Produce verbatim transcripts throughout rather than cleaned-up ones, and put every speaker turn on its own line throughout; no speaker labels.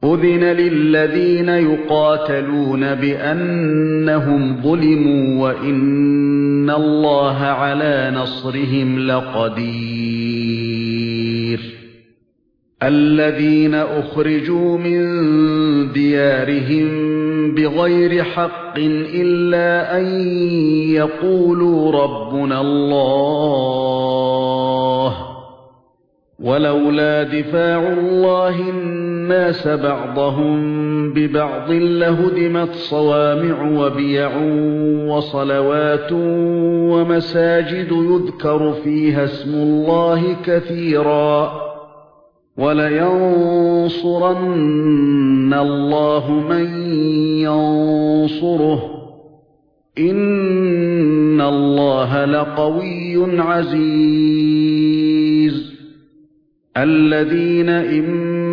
أذن للذين يقاتلون بأنهم ظلموا وإن الله على نصرهم لقدير الذين أخرجوا من ديارهم بغير حق إلا أن يقولوا ربنا الله ولولا دفاع الله الناس بعضهم ببعض لهدمت صوامع وبيع وصلوات ومساجد يذكر فيها اسم الله كثيرا ولينصرن الله من ينصره إن الله لقوي عزيز الذين إن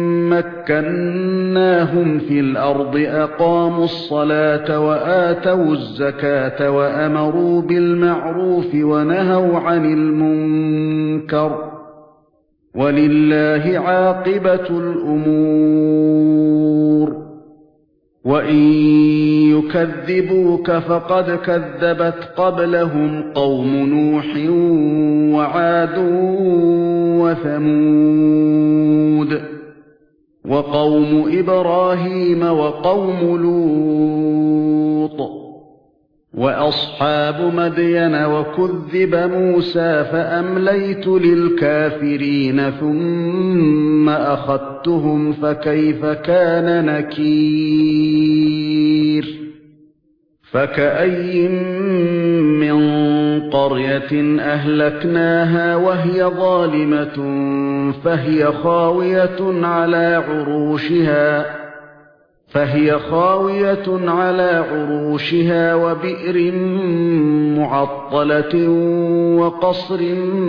مكناهم في الأرض أقاموا الصلاة وآتوا الزكاة وأمروا بالمعروف ونهوا عن المنكر ولله عاقبة الأمور وإن يكذبوك فقد كذبت قبلهم قوم نوح وعاد وثمود وقوم إبراهيم وقوم لوط وأصحاب مدين وكذب موسى فأمليت للكافرين ثم أخذتهم فكيف كان نكير فكأي من قرية أهلكناها وهي ظالمة فهي خاوية على عروشها فهي خاوية على عروشها وبئر معطلة وقصر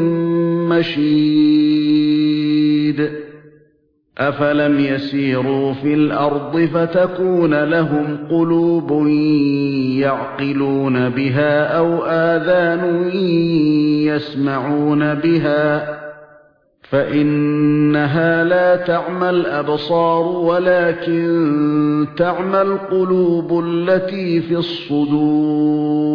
مشيد أفلم يسيروا في الأرض فتكون لهم قلوب يعقلون بها أو آذان يسمعون بها فإنها لا تعمى الأبصار ولكن تعمى القلوب التي في الصدور